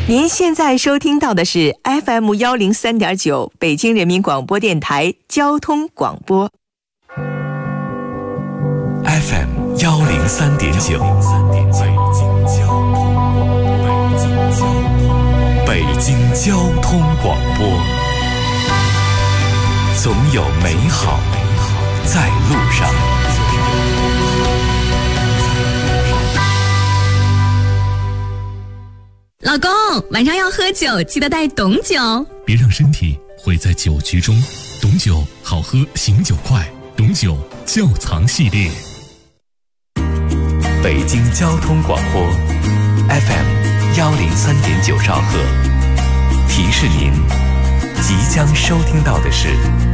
您现在收听到的是 FM103.9 北京人民广播电台交通广播。 FM103.9 北京交通广播，总有美好在路上。 老公，晚上要喝酒，记得带董酒， 别让身体毁在酒局中。董酒好喝，醒酒快，董酒窖藏系列。 北京交通广播 FM103.9 兆赫，提示您即将收听到的是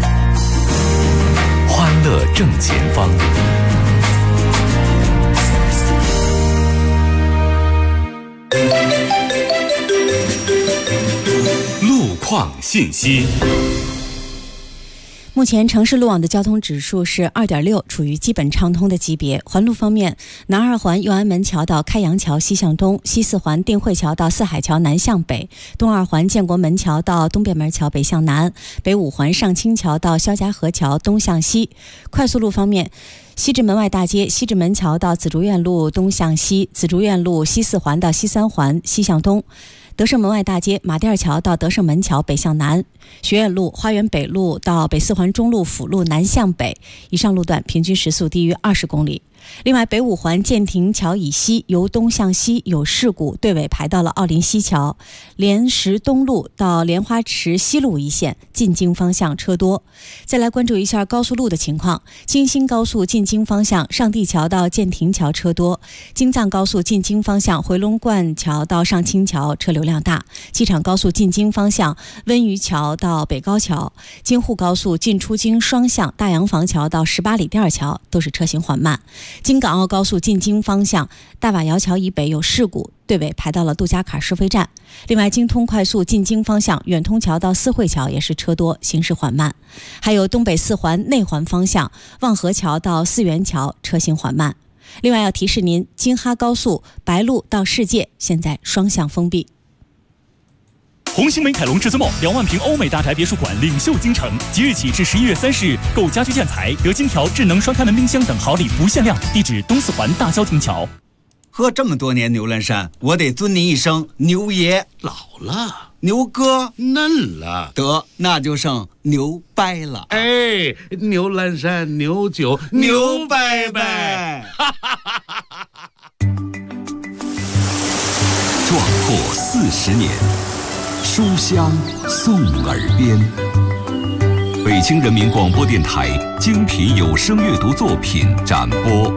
欢乐正前方。路况信息。 目前城市路网的交通指数是 2.6， 处于基本畅通的级别。环路方面，南二环右安门桥到开阳桥西向东，西四环定慧桥到四海桥南向北，东二环建国门桥到东便门桥北向南，北五环上清桥到肖家河桥东向西。快速路方面，西直门外大街西直门桥到紫竹院路东向西，紫竹院路西四环到西三环西向东，德胜门外大街马甸桥到德胜门桥北向南，学院路花园北路到北四环中路辅路南向北，以上路段平均时速低于20公里。另外，北五环建亭桥以西由东向西有事故，队尾排到了奥林西桥，莲石东路到莲花池西路一线进京方向车多。再来关注一下高速路的情况，京新高速进京方向上地桥到建亭桥车多，京藏高速进京方向回龙观桥到上清桥车流量大，机场高速进京方向温榆桥到北高桥，京沪高速进出京双向大洋房桥到18里店桥都是车行缓慢。京港澳高速进京方向大瓦窑桥以北有事故，队尾排到了杜家坎收费站。另外，京通快速进京方向远通桥到四惠桥也是车多，行驶缓慢。还有东北四环内环方向望河桥到四元桥车行缓慢。另外要提示您，京哈高速白鹿到世界现在双向封闭。 红星美凯龙至尊梦2万平欧美大宅别墅馆领袖京城，即日起至11月30日，购家居建材得金条、智能双开门冰箱等好礼不限量。地址东四环大郊亭桥。 喝这么多年牛栏山，我得尊您一声牛爷。 老了， 牛哥嫩了， 得那就剩牛掰了。 哎，牛栏山牛酒牛掰掰。 壮阔40年，书香送耳边。北京人民广播电台精品有声阅读作品展播。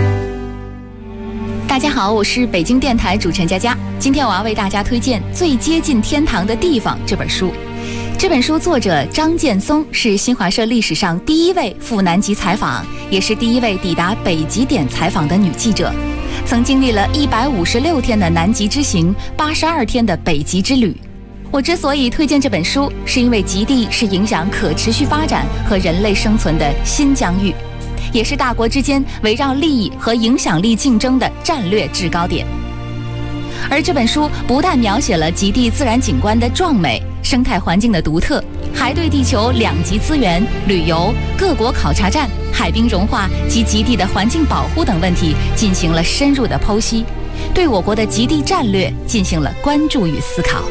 大家好，我是北京电台主持人佳佳。今天我要为大家推荐《最接近天堂的地方》这本书。这本书作者张建松是新华社历史上第一位赴南极采访，也是第一位抵达北极点采访的女记者。曾经历了156天的南极之行，82天的北极之旅。我之所以推荐这本书，是因为极地是影响可持续发展和人类生存的新疆域，也是大国之间围绕利益和影响力竞争的战略制高点。而这本书不但描写了极地自然景观的壮美、生态环境的独特，还对地球2极资源、旅游、各国考察站、海冰融化及极地的环境保护等问题进行了深入的剖析，对我国的极地战略进行了关注与思考。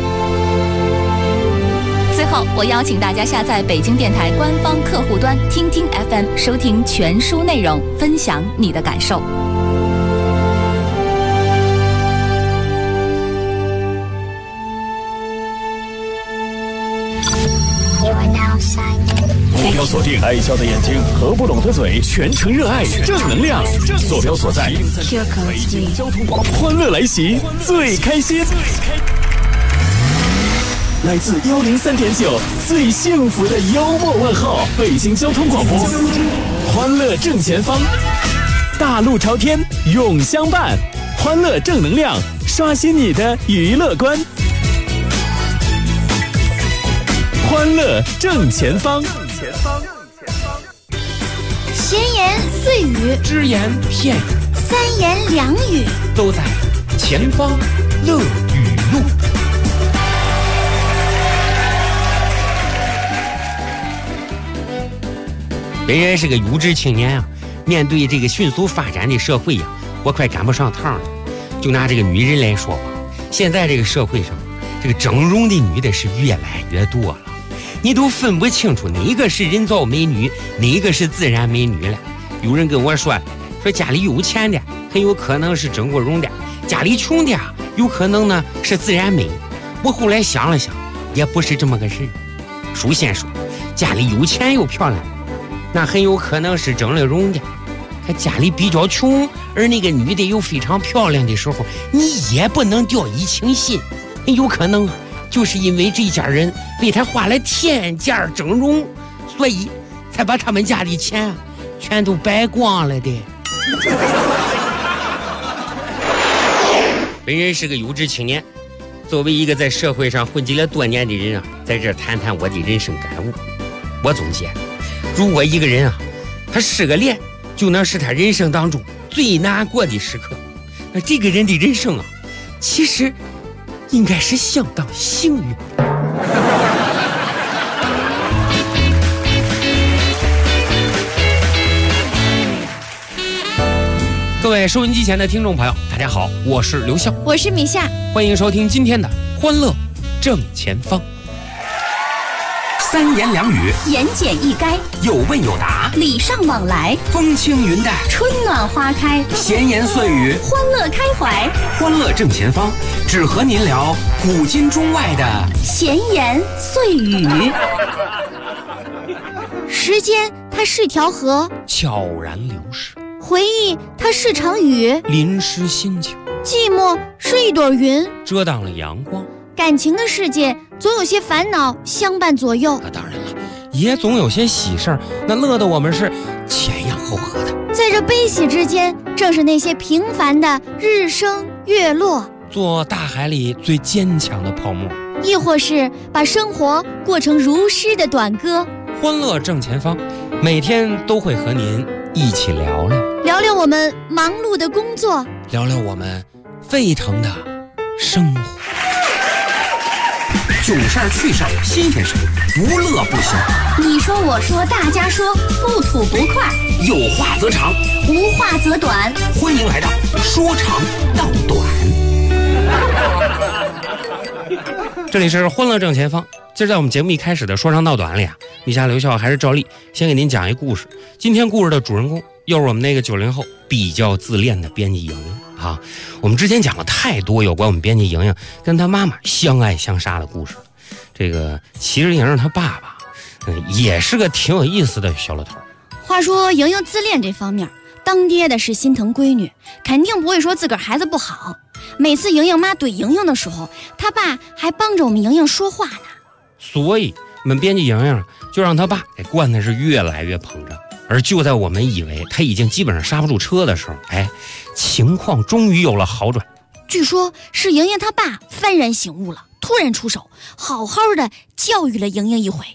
最后，我邀请大家下载北京电台官方客户端听听 FM， 收听全书内容，分享你的感受。 坐标锁定爱笑的眼睛和不拢的嘴，全程热爱正能量。坐标所在北京交通广播，欢乐来袭，最开心。来自103.9最幸福的幽默问候，北京交通广播，欢乐正前方，大路朝天永相伴，欢乐正能量，刷新你的娱乐观。欢乐正前方， 闲言碎语， 只言片语， 三言两语， 都在前方乐语录。 本人是个有志青年啊，面对这个迅速发展的社会呀，我快赶不上趟了。就拿这个女人来说吧，现在这个社会上，这个整容的女的是越来越多了，你都分不清楚哪个是人造美女，哪个是自然美女了。有人跟我说家里有钱的很有可能是整过容的，家里穷的有可能呢是自然美。我后来想了想，也不是这么个事。首先说，家里有钱又漂亮，那很有可能是整了容的。家里比较穷，而那个女的又非常漂亮的时候，你也不能掉以轻心，很有可能就是因为这家人为他花了天价整容，所以才把他们家的钱全都败光了的。本人是个有志青年，作为一个在社会上混迹了多年的人在这谈谈我的人生感悟。我总结，如果一个人他失个恋，就能是他人生当中最难过的时刻，那这个人的人生其实应该是相当幸运的。各位收音机前的听众朋友，大家好，我是刘笑， 我是米夏， 欢迎收听今天的欢乐正前方。 三言两语， 言简意赅， 有问有答， 礼尚往来， 风轻云淡， 春暖花开， 闲言碎语， 欢乐开怀。 欢乐正前方，只和您聊古今中外的闲言碎语。时间它是条河， 悄然流逝； 回忆它是场雨， 淋湿心情； 寂寞是一朵云， 遮挡了阳光。 感情的世界总有些烦恼相伴左右， 当然了，也总有些喜事儿，那乐得我们是前仰后合的。 在这悲喜之间，正是那些平凡的日升月落， 做大海里最坚强的泡沫， 亦或是把生活过成如诗的短歌。 欢乐正前方，每天都会和您一起聊聊我们忙碌的工作， 聊我们沸腾的生活。 囧事儿趣事儿新鲜事儿，不乐不行。 你说我说大家说，不吐不快， 有话则长， 无话则短。 欢迎来到说长道短。 这里是欢乐正前方。今儿在我们节目一开始的说长道短里米夏刘笑还是照例先给您讲一故事。今天故事的主人公又是我们那个90后比较自恋的编辑莹莹我们之前讲了太多有关我们编辑莹莹跟她妈妈相爱相杀的故事。这个其实莹莹她爸爸也是个挺有意思的小老头。 话说莹莹自恋这方面，当爹的是心疼闺女，肯定不会说自个儿孩子不好。每次莹莹妈怼莹莹的时候，她爸还帮着我们莹莹说话呢。 所以我们编辑莹莹就让她爸给惯的是越来越膨胀。而就在我们以为他已经基本上刹不住车的时候，情况终于有了好转。 据说是莹莹他爸幡然醒悟了，突然出手，好好的教育了莹莹一回。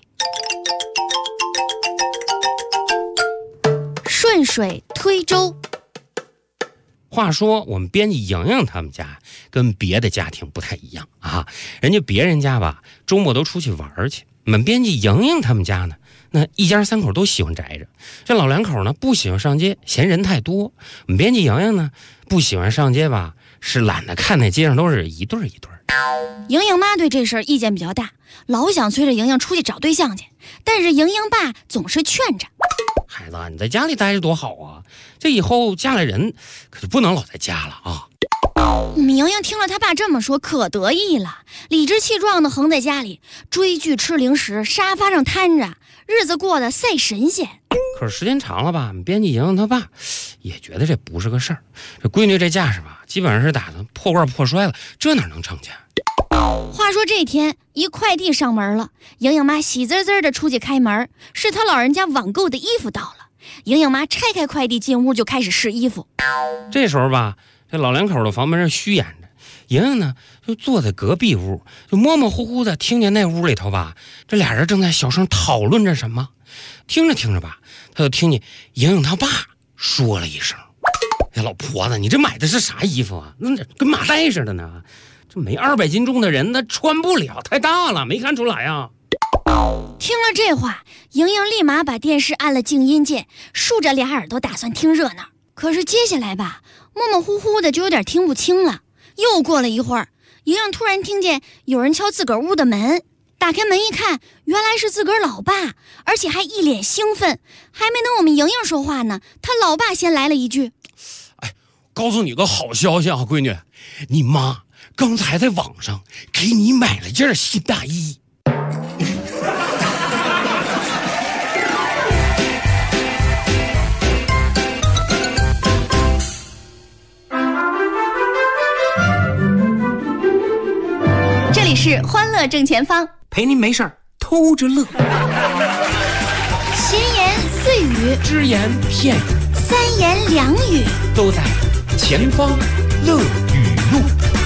顺水推舟。 话说我们编辑莹莹他们家跟别的家庭不太一样人家别人家吧周末都出去玩去，我们编辑莹莹他们家呢，那一家三口都喜欢宅着。这老两口呢不喜欢上街，嫌人太多。我们编辑莹莹呢不喜欢上街吧，是懒得看那街上都是一对一对。 莹莹妈对这事儿意见比较大，老想催着莹莹出去找对象去，但是莹莹爸总是劝着， 孩子你在家里待着多好啊，这以后嫁了人可就不能老在家了莹莹听了他爸这么说可得意了，理直气壮的横在家里追剧吃零食，沙发上瘫着，日子过得赛神仙。 可是时间长了吧，我们编辑莹莹他爸也觉得这不是个事儿。这闺女这架势吧，基本上是打的破罐破摔了，这哪能成家？ 话说这天一快递上门了，莹莹妈喜滋滋的出去开门，是她老人家网购的衣服到了。莹莹妈拆开快递进屋就开始试衣服。 这时候吧，这老两口的房门上虚掩着，莹莹呢就坐在隔壁屋，就模模糊糊的听见那屋里头吧，这俩人正在小声讨论着什么。听着听着吧，他就听见莹莹他爸说了一声：“哎，老婆子，你这买的是啥衣服啊？那跟马袋似的呢，这没200斤重的人那穿不了，太大了，没看出来啊。” 听了这话，莹莹立马把电视按了静音键，竖着俩耳朵打算听热闹。可是接下来吧，模模糊糊的就有点听不清了。又过了一会儿，莹莹突然听见有人敲自个儿屋的门，打开门一看，原来是自个儿老爸，而且还一脸兴奋。还没等我们莹莹说话呢，他老爸先来了一句： 告诉你个好消息啊，闺女，你妈刚才在网上给你买了件新大衣。 这里是欢乐正前方， 陪您没事儿偷着乐。 闲言碎语， 只言片语， 三言两语， 都在前方乐语录。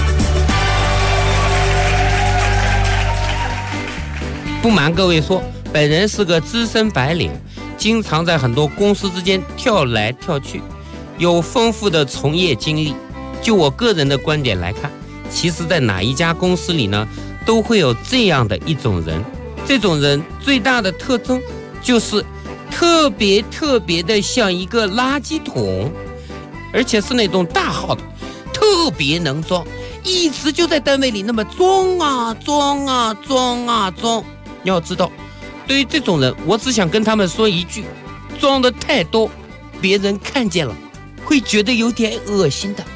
不瞒各位说，本人是个资深白领，经常在很多公司之间跳来跳去，有丰富的从业经历。就我个人的观点来看，其实在哪一家公司里呢，都会有这样的一种人。这种人最大的特征就是特别的像一个垃圾桶，而且是那种大号的，特别能装，一直就在单位里那么装啊。你要知道，对于这种人，我只想跟他们说一句：装的太多，别人看见了会觉得有点恶心的。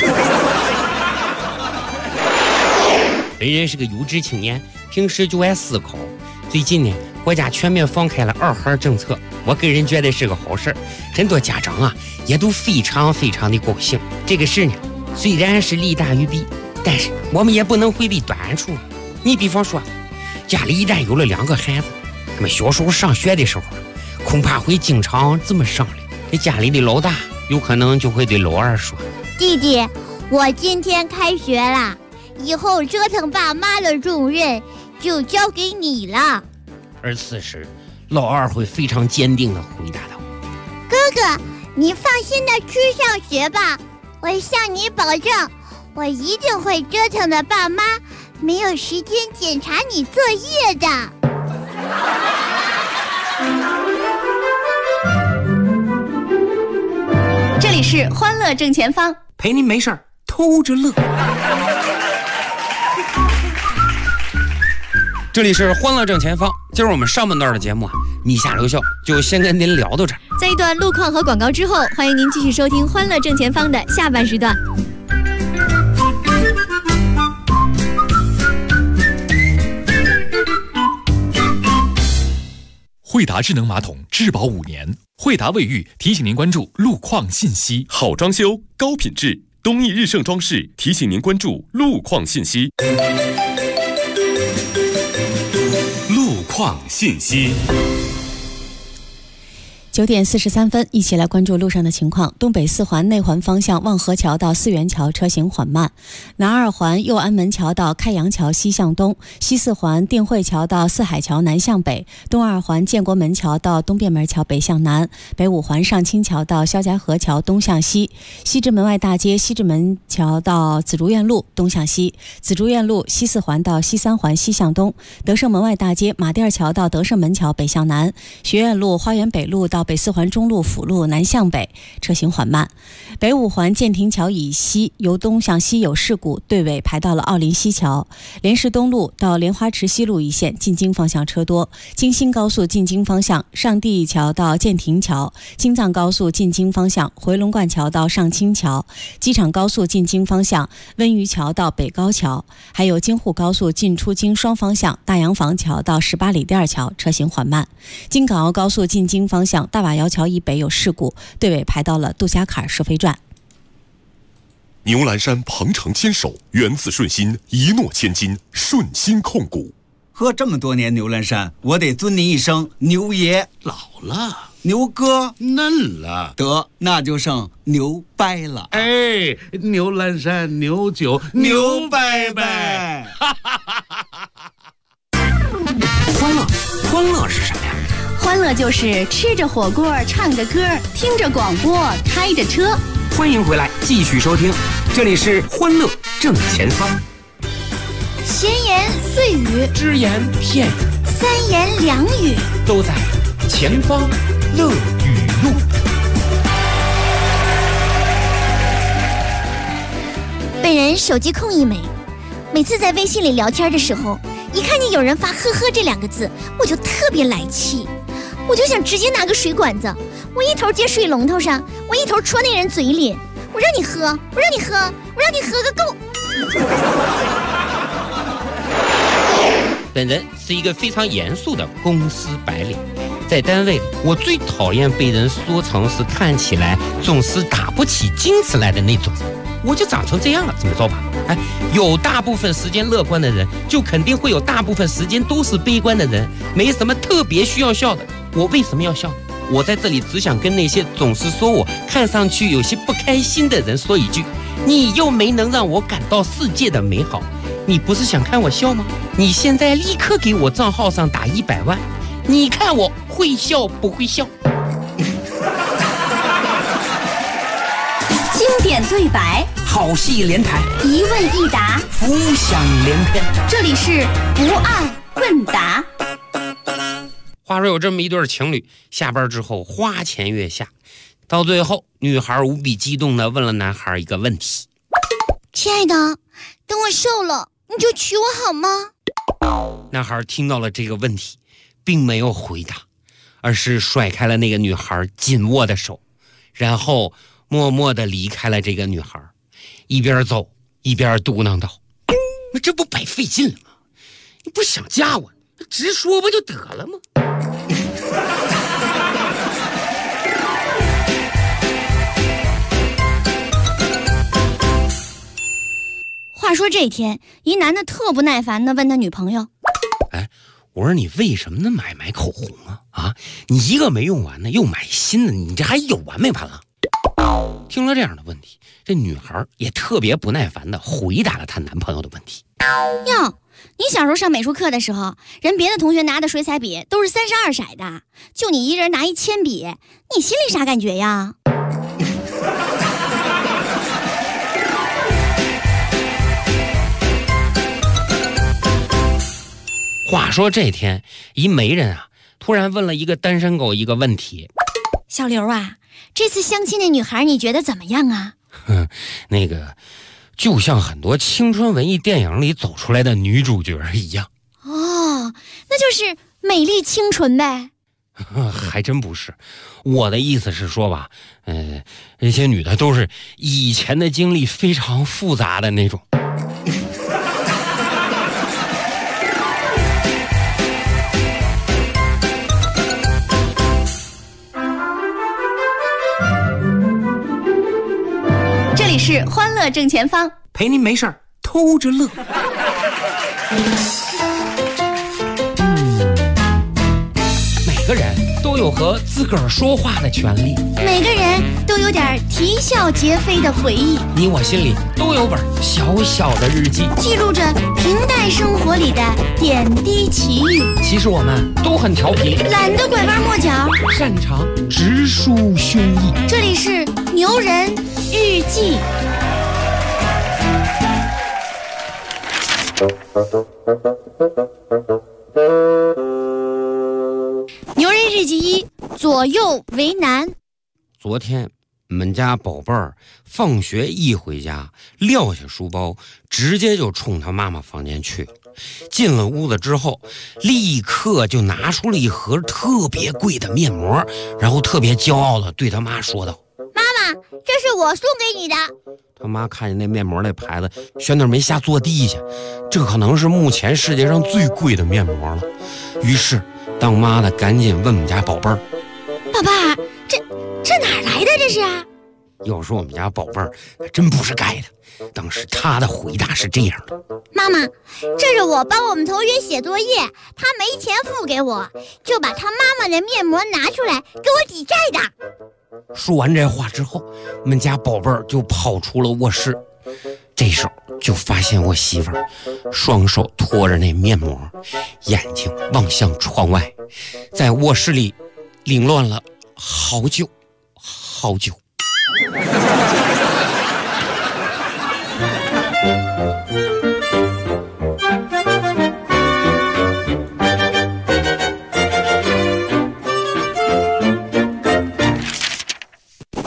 本人是个有志青年，平时就爱思考。最近呢，国家全面放开了2孩政策，我个人觉得是个好事，很多家长啊也都非常的高兴。这个事呢，虽然是利大于弊，但是我们也不能回避短处。你比方说，家里一旦有了2个孩子，他们小时候上学的时候，恐怕会经常这么商量。这家里的老大有可能就会对老二说： 弟弟，我今天开学了，以后折腾爸妈的重任就交给你了。 而此时老二会非常坚定地回答道： 哥哥，你放心的去上学吧，我向你保证，我一定会折腾的爸妈没有时间检查你作业的。 这里是欢乐正前方， 陪您没事儿偷着乐。 这里是欢乐正前方，今儿我们上半段的节目啊，米夏留校就先跟您聊到这儿。 在一段路况和广告之后，欢迎您继续收听欢乐正前方的下半时段。 惠达智能马桶质保5年，惠达卫浴提醒您关注路况信息。 好装修，高品质，东益日盛装饰提醒您关注路况信息。路况信息。 9点43分，一起来关注路上的情况。东北4环内环方向望河桥到四元桥车行缓慢，南2环右安门桥到开阳桥西向东，西4环定慧桥到四海桥南向北，东2环建国门桥到东便门桥北向南，北5环上清桥到肖家河桥东向西，西直门外大街西直门桥到紫竹院路东向西，紫竹院路西4环到西3环西向东，德胜门外大街马甸桥到德胜门桥北向南，学院路花园北路到北4环中路辅路南向北，车行缓慢。北5环建亭桥以西由东向西有事故，队尾排到了奥林西桥。莲市东路到莲花池西路一线进京方向车多，京新高速进京方向上地桥到建亭桥，京藏高速进京方向回龙观桥到上清桥，机场高速进京方向温榆桥到北高桥，还有京沪高速进出京双方向大洋房桥到18里店桥，车行缓慢。京港澳高速进京方向大瓦窑桥以北有事故，队尾排到了杜家坎收费站。 牛栏山鹏程牵手，源自顺心，一诺千金，顺心控股。 喝这么多年牛栏山，我得尊您一声牛爷。 老了， 牛哥嫩了， 得那就剩牛掰了。 哎，牛栏山牛酒牛掰掰。 欢乐是什么呀？ 欢乐就是吃着火锅，唱着歌，听着广播，开着车。 欢迎回来，继续收听，这里是欢乐正前方。 闲言碎语， 只言片语， 三言两语都在前方乐语录。 本人手机控一枚，每次在微信里聊天的时候，一看见有人发呵呵这2个字，我就特别来气，我就想直接拿个水管子，我一头接水龙头上，我一头戳那人嘴里，我让你喝，我让你喝，我让你喝个够。 本人是一个非常严肃的公司白领，在单位里，我最讨厌被人说成是看起来总是打不起精神来的那种人。我就长成这样了，怎么着吧？有大部分时间乐观的人，就肯定会有大部分时间都是悲观的人，没什么特别需要笑的。我为什么要笑？我在这里只想跟那些总是说我看上去有些不开心的人说一句：你又没能让我感到世界的美好，你不是想看我笑吗？你现在立刻给我账号上打100万，你看我会笑不会笑？ 经典对白， 好戏连台， 一问一答， 浮想联翩。 这里是不二问答。 话说有这么一对情侣，下班之后花前月下，到最后女孩无比激动地问了男孩一个问题： 亲爱的，等我瘦了你就娶我好吗？ 男孩听到了这个问题，并没有回答，而是甩开了那个女孩紧握的手，然后默默地离开了这个女孩，一边走一边嘟囔道：那这不白费劲了吗？你不想嫁我，直说不就得了吗？ 话说这天，一男的特不耐烦地问他女朋友： 我说你为什么呢买口红啊？你一个没用完呢，又买新的，你这还有完没完了？听了这样的问题，这女孩也特别不耐烦地回答了她男朋友的问题： 哟，你小时候上美术课的时候，人别的同学拿的水彩笔都是32色的，就你一人拿一铅笔，你心里啥感觉呀？ 话说这天，一媒人突然问了一个单身狗一个问题： 小刘啊，这次相亲的女孩你觉得怎么样啊？ 那个就像很多青春文艺电影里走出来的女主角一样。 哦，那就是美丽清纯呗。 还真不是，我的意思是说吧，这些女的都是以前的经历非常复杂的那种。 这里是欢乐正前方， 陪您没事儿偷着乐。 每个人都有和自个儿说话的权利， 每个人都有点啼笑皆非的回忆， 你我心里都有本小小的日记， 记录着平淡生活里的点滴奇遇。 其实我们都很调皮， 懒得拐弯抹角， 擅长直抒胸臆。 这里是牛人日记。牛人日记1：左右为难。 昨天我们家宝贝儿放学一回家，撂下书包，直接就冲他妈妈房间去了。进了屋子之后，立刻就拿出了一盒特别贵的面膜，然后特别骄傲地对他妈说道： 妈妈，这是我送给你的。 他妈看见那面膜那牌子，悬那没下坐地下，这可能是目前世界上最贵的面膜了。于是当妈的赶紧问我们家宝贝儿： 宝贝儿，这哪来的这是啊？ 要说我们家宝贝儿真不是盖的。当时他的回答是这样的： 妈妈，这是我帮我们同学写作业，他没钱付给我，就把他妈妈的面膜拿出来给我抵债的。 说完这话之后，我们家宝贝儿就跑出了卧室，这时候就发现我媳妇儿双手托着那面膜，眼睛望向窗外，在卧室里凌乱了好久好久。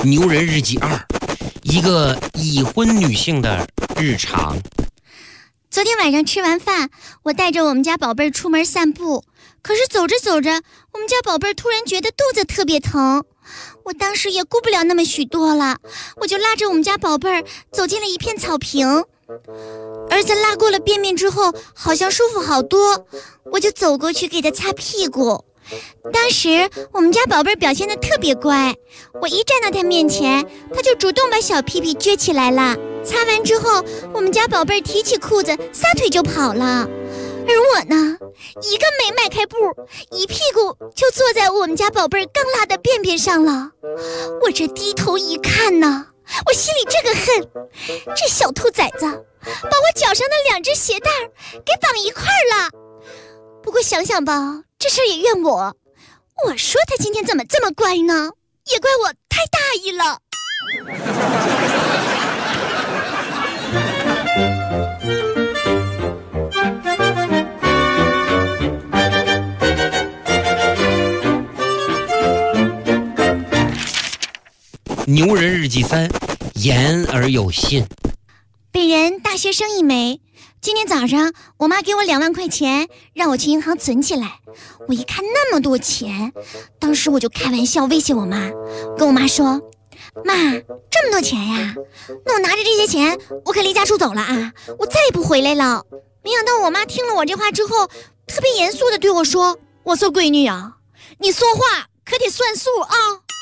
牛人日记2，一个已婚女性的日常。 昨天晚上吃完饭，我带着我们家宝贝儿出门散步，可是走着走着，我们家宝贝儿突然觉得肚子特别疼。我当时也顾不了那么许多了，我就拉着我们家宝贝儿走进了一片草坪。儿子拉过了便便之后，好像舒服好多，我就走过去给他擦屁股。当时我们家宝贝儿表现得特别乖，我一站到他面前，他就主动把小屁屁撅起来了。擦完之后，我们家宝贝儿提起裤子撒腿就跑了，而我呢，一个没迈开步，一屁股就坐在我们家宝贝儿刚拉的便便上了。我这低头一看呢，我心里这个恨，这小兔崽子把我脚上的2只鞋带给绑一块了。不过想想吧，这事儿也怨我，我说他今天怎么这么乖呢？也怪我太大意了。 牛人日记3，言而有信。 本人大学生一枚，今天早上我妈给我2万块钱，让我去银行存起来。我一看那么多钱，当时我就开玩笑威胁我妈，跟我妈说：妈，这么多钱呀，那我拿着这些钱我可离家出走了啊，我再也不回来了。没想到我妈听了我这话之后，特别严肃地对我说：我说闺女啊，你说话可得算数啊。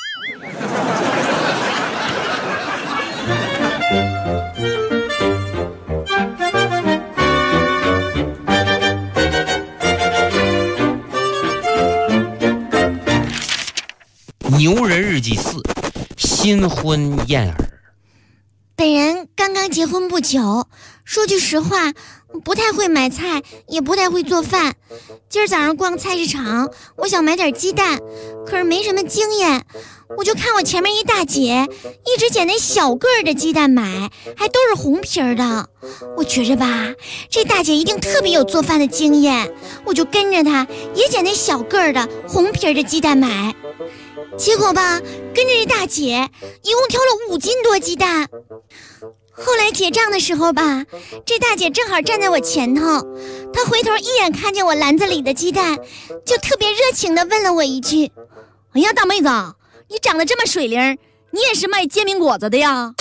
牛人日记4，新婚燕尔。 本人刚刚结婚不久，说句实话，不太会买菜，也不太会做饭。今儿早上逛菜市场，我想买点鸡蛋，可是没什么经验，我就看我前面一大姐一直捡那小个儿的鸡蛋买，还都是红皮儿的。我觉着吧，这大姐一定特别有做饭的经验，我就跟着她也捡那小个儿的红皮儿的鸡蛋买。结果吧，跟着这大姐一共挑了5斤多鸡蛋。后来结账的时候吧，这大姐正好站在我前头，她回头一眼看见我篮子里的鸡蛋，就特别热情地问了我一句：哎呀，大妹子，你长得这么水灵，你也是卖煎饼果子的呀？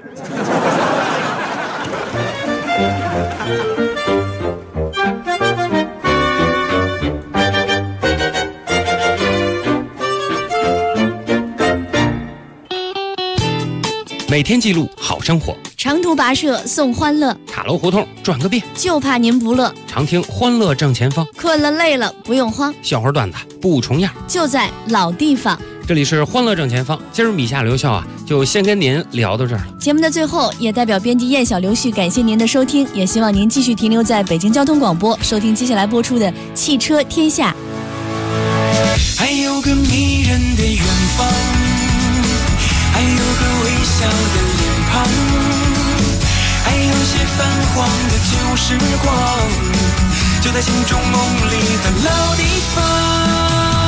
每天记录好生活， 长途跋涉送欢乐， 塔楼胡同转个遍， 就怕您不乐。 常听欢乐正前方， 困了累了不用慌， 笑话段子不重样， 就在老地方。 这里是欢乐正前方，今儿米夏刘笑啊，就先跟您聊到这儿了。 节目的最后，也代表编辑燕小刘旭感谢您的收听，也希望您继续停留在北京交通广播，收听接下来播出的《汽车天下》。 还有个迷人的远方，还有个微笑的脸庞，还有些泛黄的旧时光，就在心中梦里的老地方。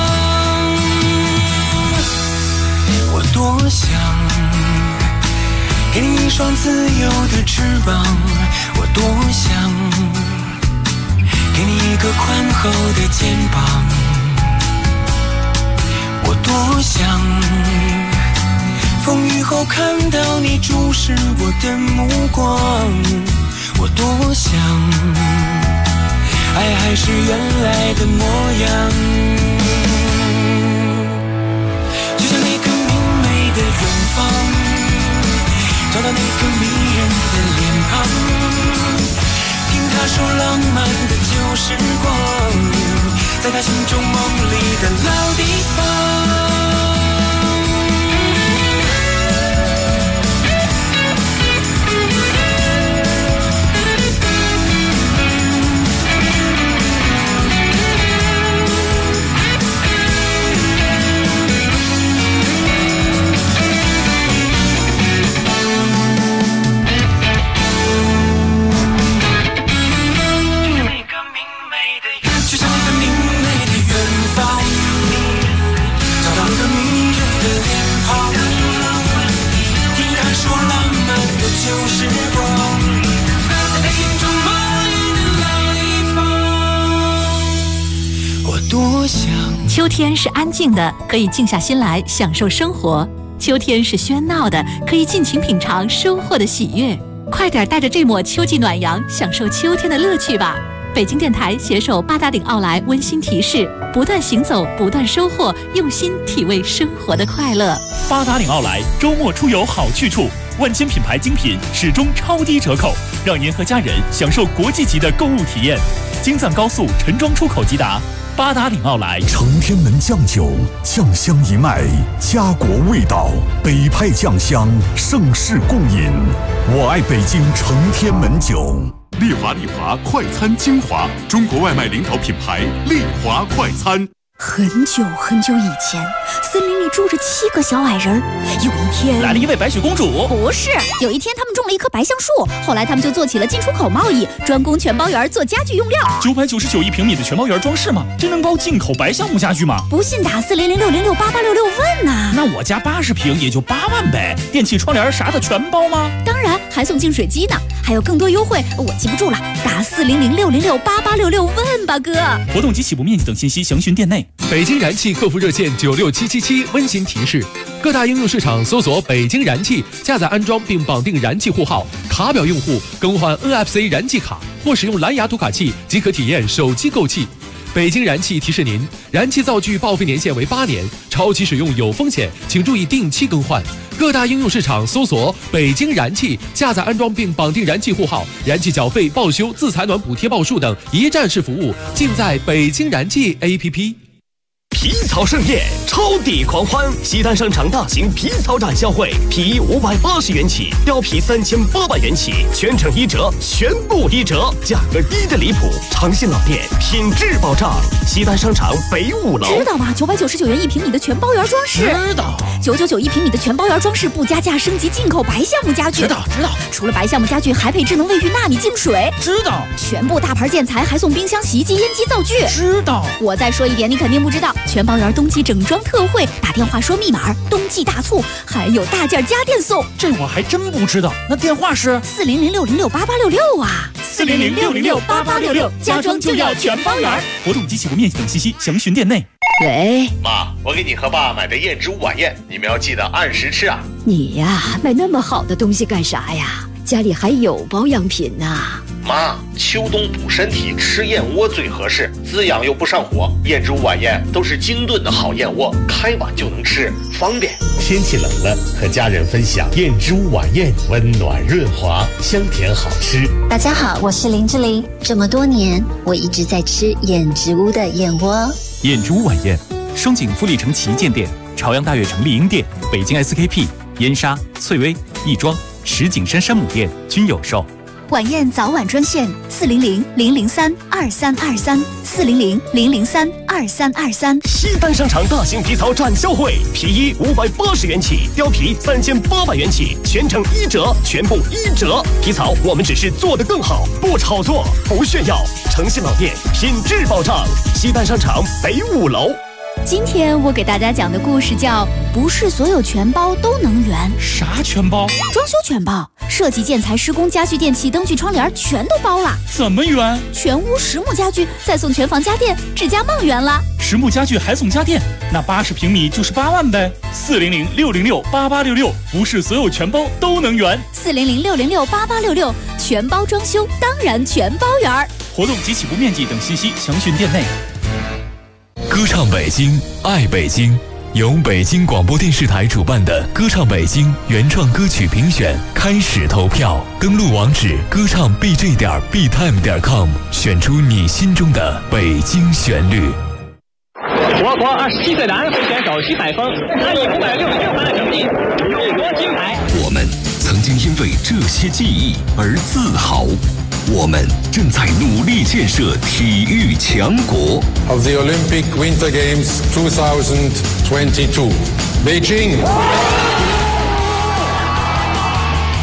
我多想给你一双自由的翅膀，我多想给你一个宽厚的肩膀，我多想风雨后看到你注视我的目光，我多想爱还是原来的模样，就像那个明媚的远方，找到那个迷人的脸庞，听他说浪漫的旧时光，在他心中梦里的老地方。 秋天是安静的，可以静下心来享受生活；秋天是喧闹的，可以尽情品尝收获的喜悦。快点带着这抹秋季暖阳，享受秋天的乐趣吧！北京电台携手八达岭奥莱温馨提示：不断行走，不断收获，用心体味生活的快乐。 八达岭奥莱周末出游好去处，万千品牌精品始终超低折扣，让您和家人享受国际级的购物体验。京藏高速陈庄出口即达，八达岭奥莱。 承天门酱酒，酱香一脉，家国味道，北派酱香，盛世共饮。我爱北京承天门酒。 丽华快餐精华，中国外卖领导品牌丽华快餐。 很久很久以前，森林里住着7个小矮人。有一天， 来了一位白雪公主。 不是，有一天他们种了一棵白橡树，后来他们就做起了进出口贸易，专攻全包园做家具用料。 999一平米的全包园装饰吗？真能包进口白橡木家具吗？ 不信打40066068866问呐。 那我家80平也就8万呗，电器窗帘啥的全包吗？ 当然，还送净水机呢，还有更多优惠，我记不住了，打40066068866问吧，哥。 活动及起步面积等信息详询店内。 北京燃气客服热线96777温馨提示：各大应用市场搜索北京燃气，下载安装并绑定燃气户号，卡表用户更换 NFC 燃气卡或使用蓝牙读卡器即可体验手机购气。北京燃气提示您，燃气灶具报废年限为8年，超期使用有风险，请注意定期更换。各大应用市场搜索北京燃气，下载安装并绑定燃气户号，燃气缴费、报修、自采暖补贴报数等一站式服务，尽在北京燃气 APP。 皮草盛宴，超抵狂欢！西单商场大型皮草展销会，皮衣580元起，貂皮3800元起，全程1折，全部1折，价格低的离谱！诚信老店，品质保障。西单商场北5楼。 知道吗？999元1平米的全包园装饰。 知道。 9991平米的全包园装饰，不加价升级进口白橡木家具。 知道。 除了白橡木家具，还配智能卫浴纳米净水。 知道。 全部大牌建材还送冰箱、洗衣机、烟机、灶具。 知道。 我再说一点，你肯定不知道。全包园冬季整装特惠，打电话说密码，冬季大促，还有大件家电送。 这我还真不知道。那电话是 400668866啊 ，400668866，家装就要全包园。活动及起步面积等信息详询店内。 喂， 妈，我给你和爸买的燕之屋晚宴，你们要记得按时吃啊。 你呀，买那么好的东西干啥呀？家里还有保养品呢。 妈，秋冬补身体，吃燕窝最合适，滋养又不上火。燕之屋晚宴都是精炖的好燕窝，开碗就能吃，方便。 天气冷了，和家人分享燕之屋晚宴，温暖润滑，香甜好吃。 大家好，我是林志玲。这么多年，我一直在吃燕之屋的燕窝。 燕之屋晚宴，双井富力城旗舰店、朝阳大悦城丽婴店、北京 SKP、燕莎、翠微、亦庄、石景山山姆店均有售。 晚宴早晚专线400-003-2323，400-003-2323。 西单商场大型皮草展销会，皮衣580元起，貂皮3800元起，全程1折，全部1折。皮草我们只是做得更好，不炒作，不炫耀。诚信老店，品质保障。西单商场北5楼。 今天我给大家讲的故事叫《不是所有全包都能圆》。 啥全包？ 装修全包，设计、建材、施工、家具、电器、灯具、窗帘全都包了。 怎么圆？ 全屋实木家具，再送全房家电，指甲梦圆了。 实木家具还送家电，那80平米就是8万呗。40066668866，不是所有全包都能圆。 400668866，全包装修当然全包圆。 活动及起步面积等信息详询店内。 歌唱北京，爱北京，由北京广播电视台主办的歌唱北京原创歌曲评选开始投票，登录网址歌唱 bj.btime.com， 选出你心中的北京旋律。 我国27岁男会选手徐海峰，他以566分的成绩勇夺金牌。 我们曾经因为这些记忆而自豪。我们正在努力建设体育强国。 Of the Olympic Winter Games 2022, Beijing.